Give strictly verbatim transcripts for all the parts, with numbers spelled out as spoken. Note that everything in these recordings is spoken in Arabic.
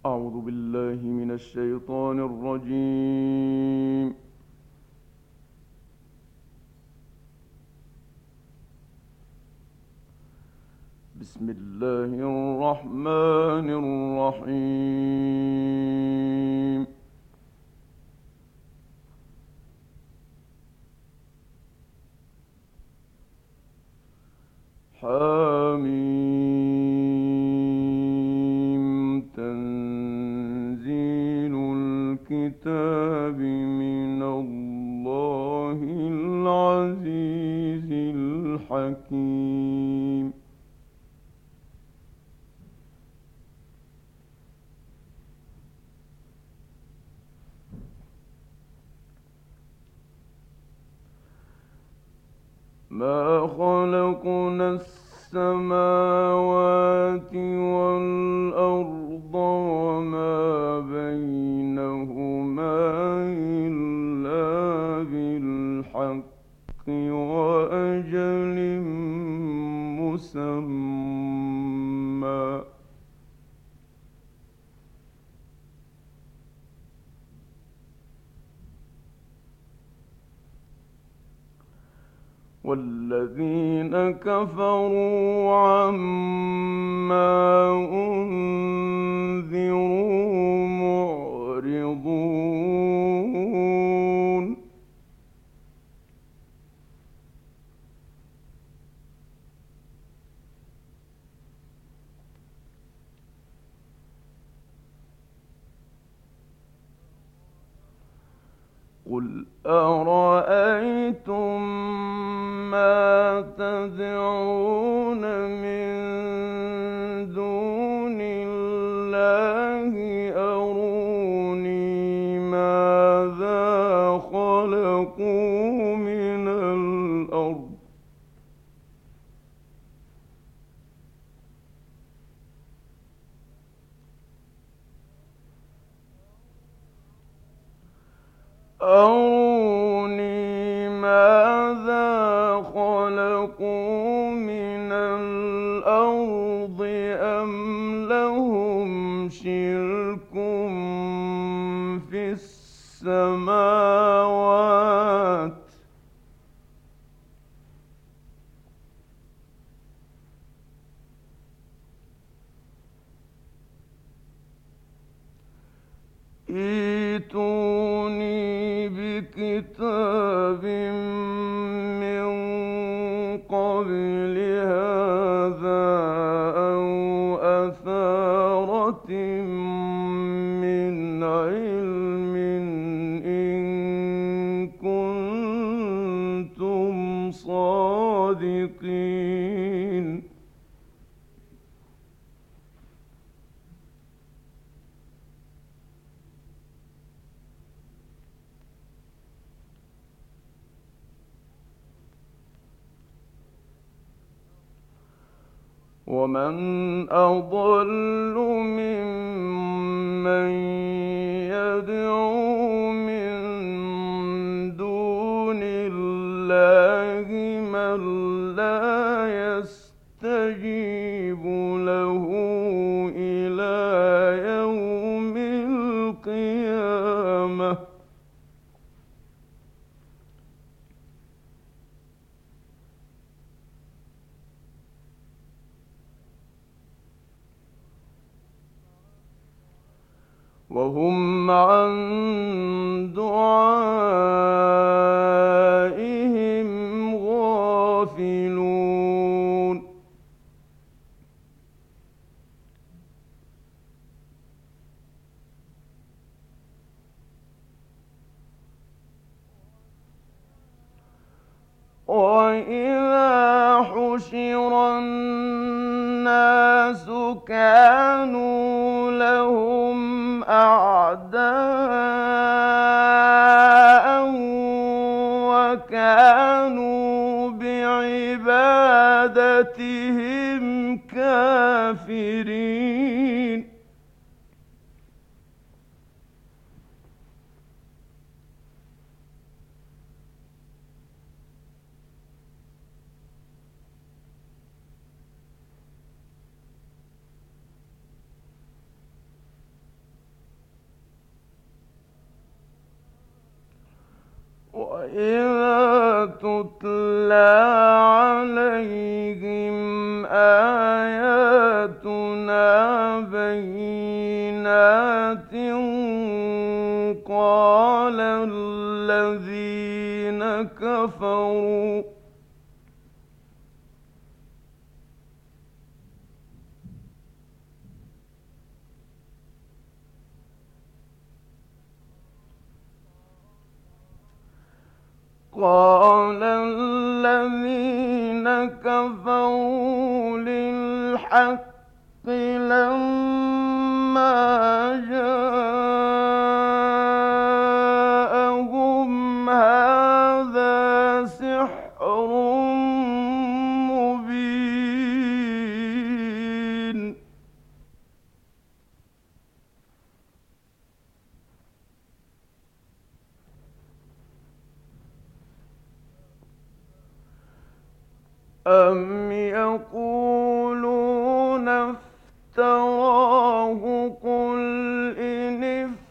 أعوذ بالله من الشيطان الرجيم. بسم الله الرحمن الرحيم. حميم تنزيل الكتاب من الله العزيز الحكيم. ما خلقنا السماوات والأرض وما بينهما إلا بالحق وأجل مسمى. والذين كفروا عما أنذروا معرضون. قل أرأيتم ما تدعون من دون الله أروني ماذا خلقوا من الأرض أروني ماذا خلقوا من الأرض أم لهم شرك في السماوات ائتوني بكتاب من قبل هذا أو أثارة من علم إن كنتم صادقين. ومن أضل ممن يدعو من دون الله من لا يستجيب له إلى يوم القيامة. وهم عن دعائهم غافلون. وإذا حشر الناس كانوا لهم أعداء وكانوا بعبادتهم كافرين. وإذا تتلى عليهم آياتنا بينات قال الذين كفروا قال الذين كفروا للحق لما جاءهم هذا سحر مبين أم يقولون افتراه قل إن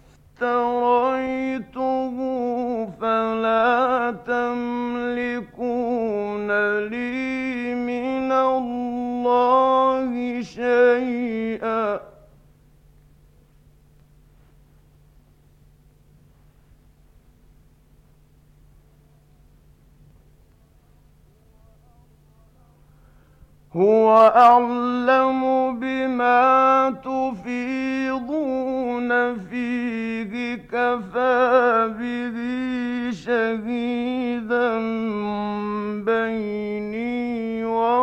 افتريته فلا تملكون لي من الله شيئا هو أعلم بما تفيضون فيه كفى به شهيدا بيني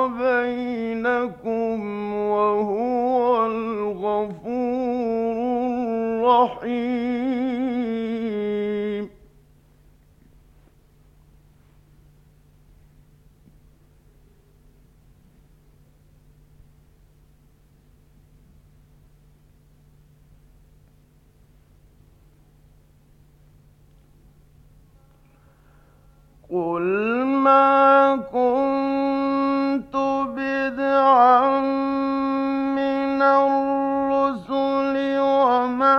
وبينكم وهو الغفور الرحيم قل ما كنت بدعا من الرسل وما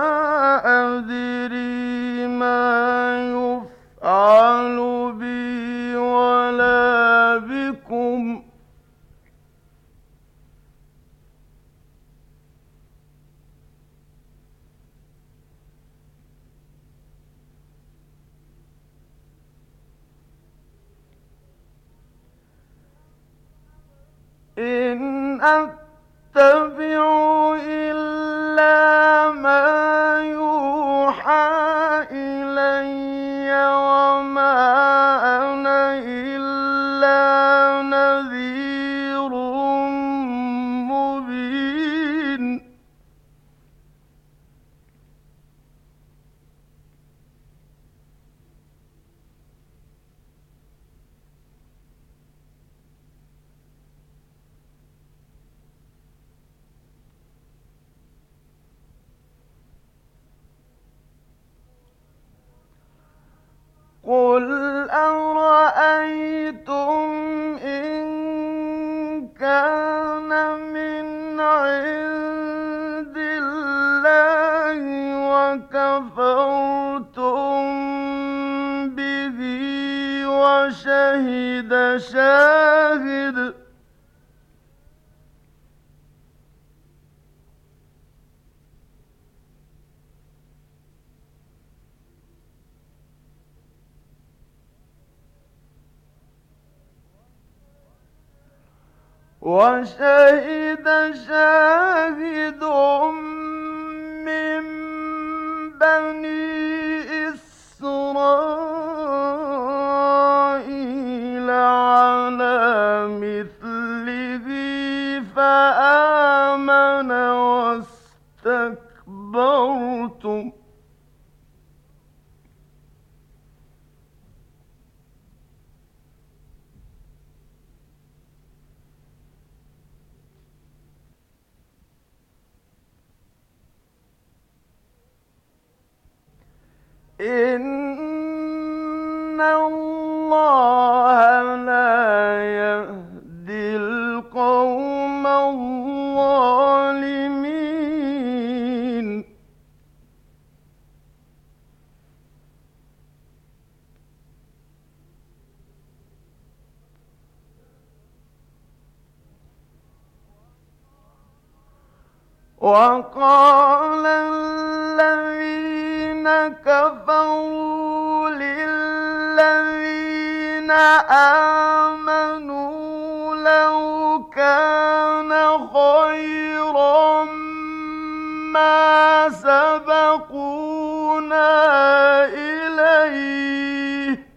أدري ما يفعل بي ولا بكم إن أتبع إلا ما يوحى إلي وما أنا إلا نذير مبين قل أرأيتم إن كان من عند الله وكفرتم به وشهد شاهد وشهد شاهد من بني إسرائيل على مثله فآمن واستكبرتم إن الله لا يهدي القوم الظالمين وقال الذين كفروا للذين آمنوا لو كان خيرا ما سبقونا إليه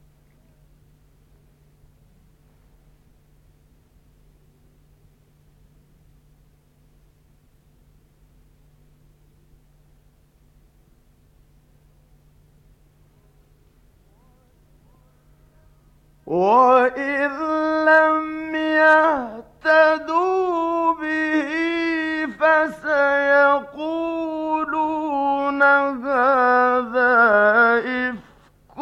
وإذ لم يهتدوا به فسيقولون هذا إفك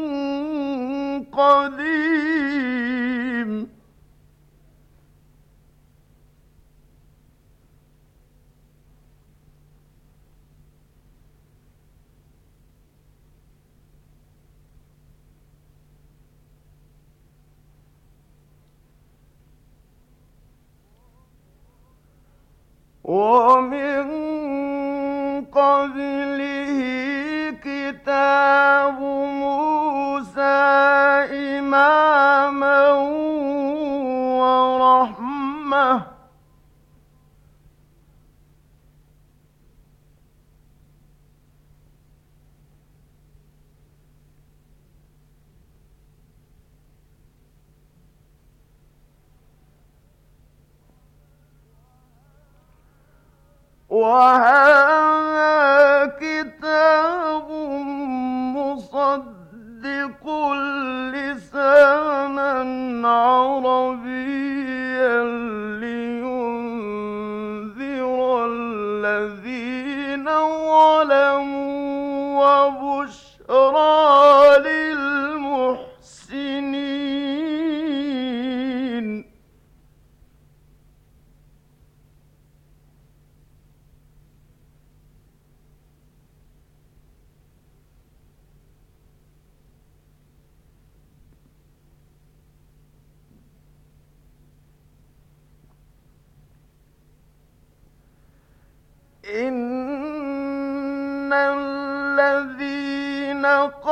قديم ومن قبله كتاب موسى إماما ورحمة وهذا كتاب مصدق لسانا عربيا لينذر الذين ظلموا وبشرى للمحسنين إن الذين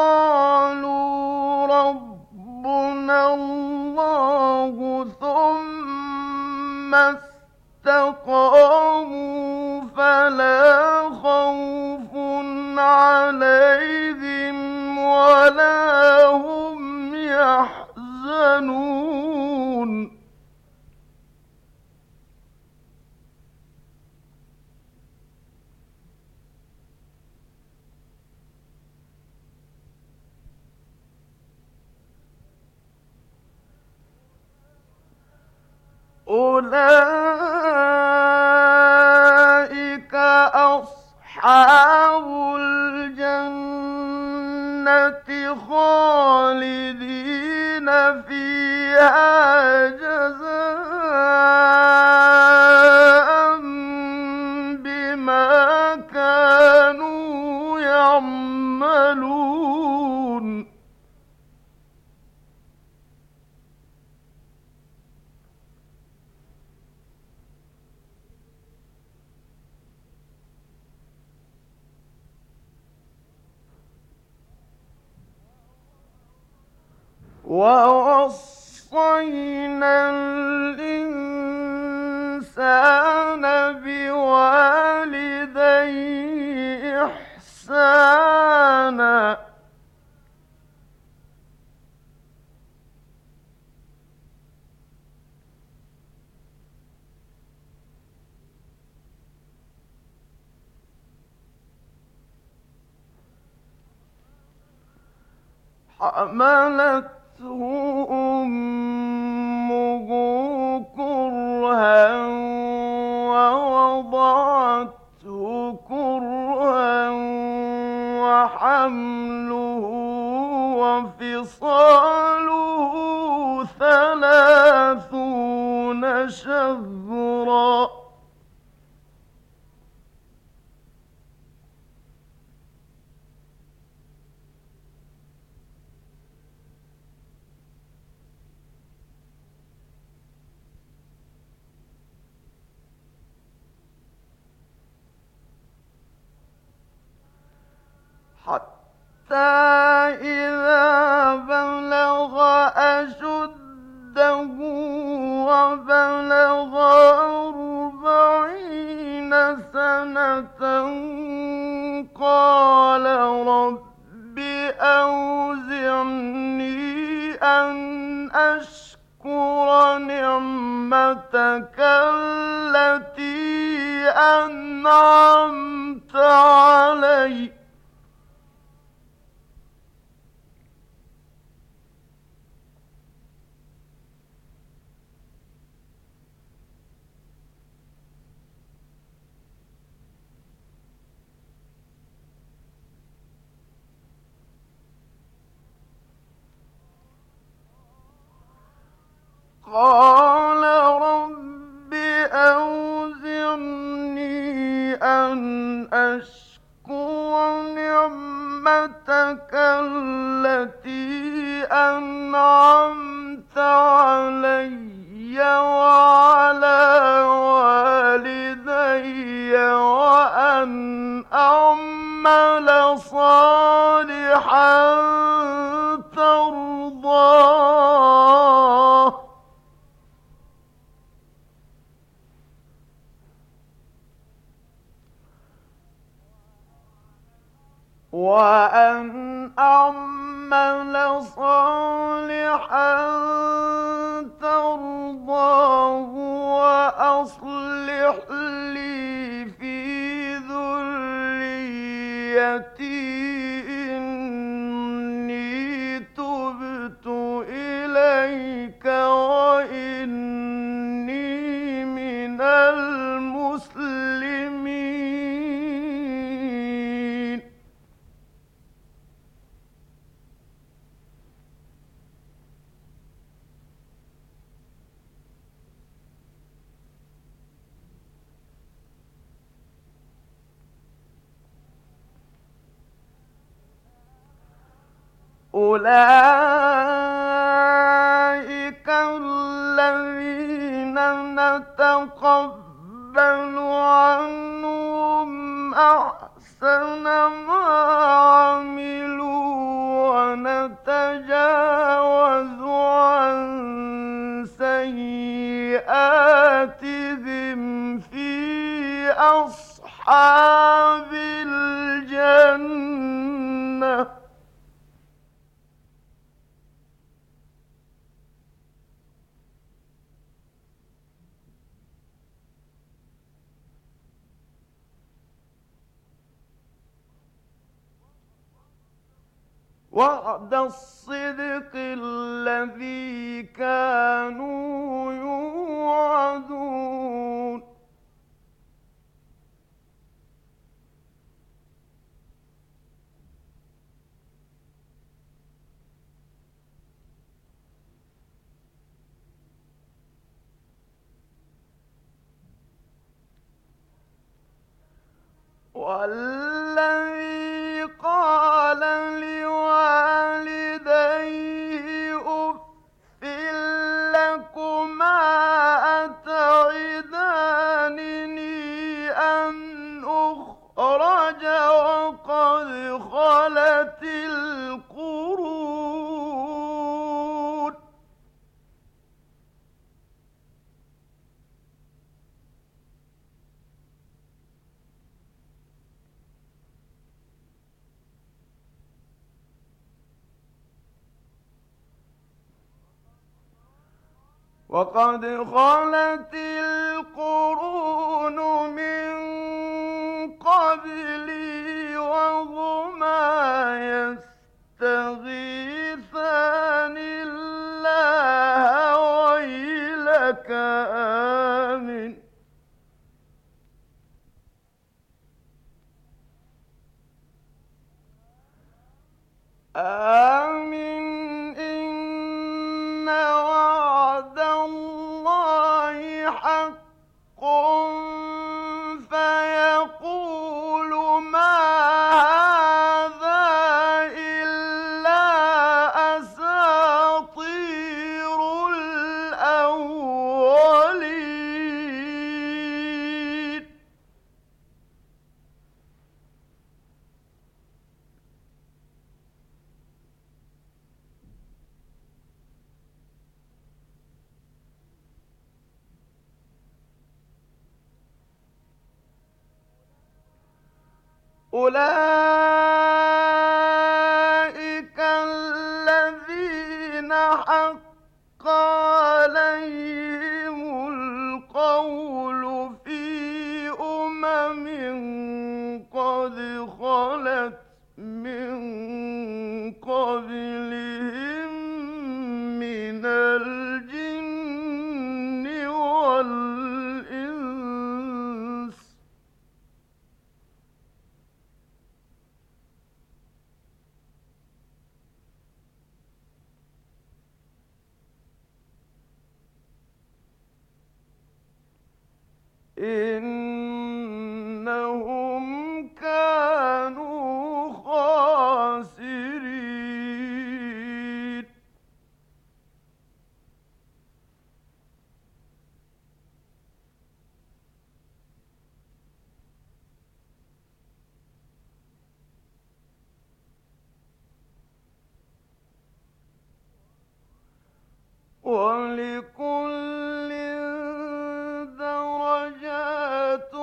قالوا ربنا الله ثم استقاموا فلا خوف عليهم ولا هم يحزنون أولئك أصحاب الجنة خالدين فيها جزاء بما كانوا يعملون ووصينا الإنسان بوالديه إحسانا حملته أمه كرها ووضعته كرها وحمله وفصاله ثلاثون شهرا حتى إذا بلغ أشده وبلغ أربعين سنة قال رب أوزعني أن أشكر نعمتك التي أنعمت علي قال رب أوزعني أن أشكر نعمتك التي أنعمت علي وعلى والدي وأن أعمل صالحا ترضاه وأن أعمل صالحا ترضاه وأصلح لي في ذريتي إني تبت إليك وإني من المسلمين أولئك الذين نتقبل عنهم أحسن ما عملوا ونتجاوز عن سيئاتهم في أصحاب الجنة وعد الصدق الذي كانوا يوعدون والذي قال لوالديه أف لكما أتعدانني أن أخرج وقد خلت القرون وقد خلت القرون من قبلي وهما يستغيثان الله ويلك آمن آمن إن وعد الله حق فيقول ما هذا إلا أساطير الأولين أولئك الذين حق عليهم القول في أمم قد خلت من قبلهم من الجن والإنس إنهم كانوا خاسرين ولكل درجات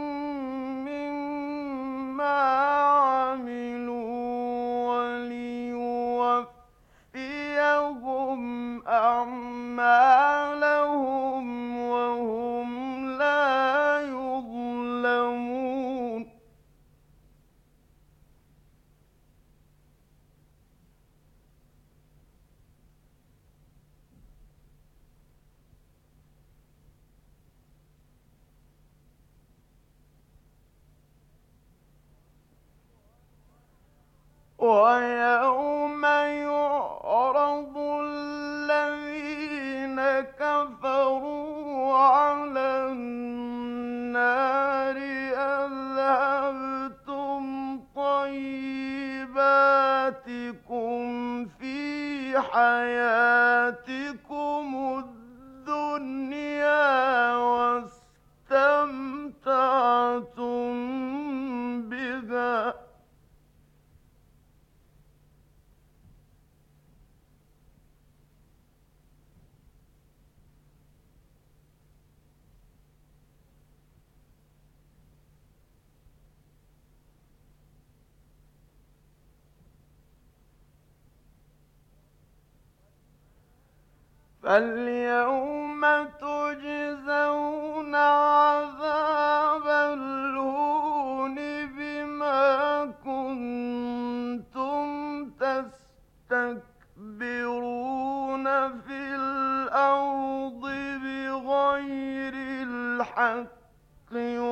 مما عملوا وليوفيهم أعمالهم وهم لا يظلمون ويوم يعرض الذين كفروا على النار أذهبتم طيباتكم في حياتكم الدنيا واستمتعتم بها فاليوم تجزون عذاب الهون بما كنتم تستكبرون في الأرض بغير الحق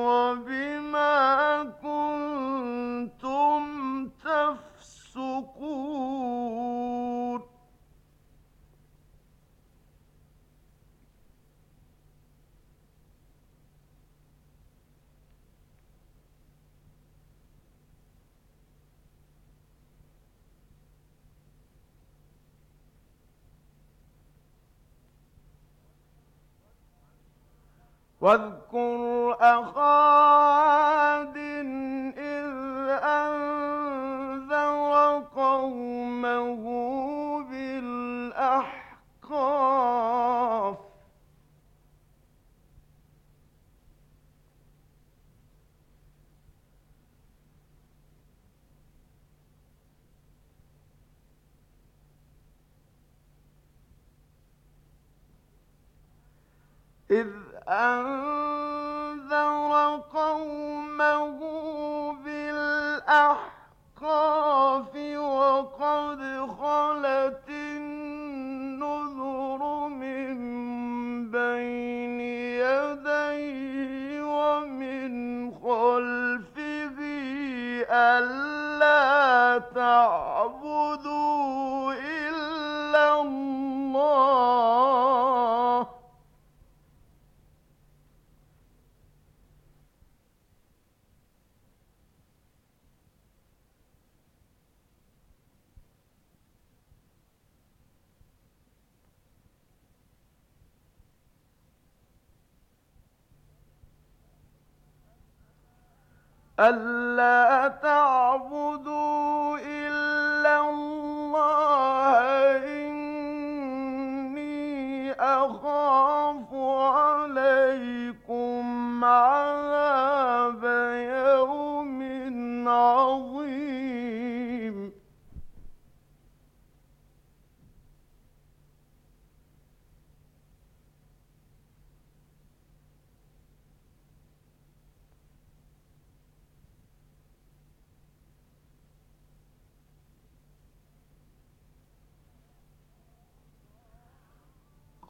وبما كنتم تفسقون واذكر أخا عاد إذ أنذر قومه بالأحقاف إذ أنذر قومه بالأحقاف وقد خلت النذر من بين يديه ومن خلفه ألا تعبدوا إلا الله ألا تعبدوا إلا الله إني أخاف عليكم عذاب يوم عظيم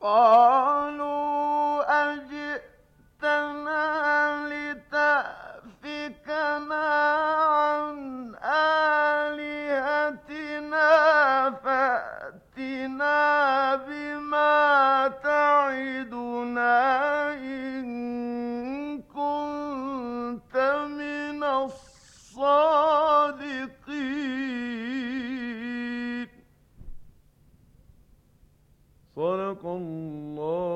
قالوا أجئتنا لتأفكنا عن آلهتنا فأتنا بما تعدنا إن كنت من الصادقين. صدق الله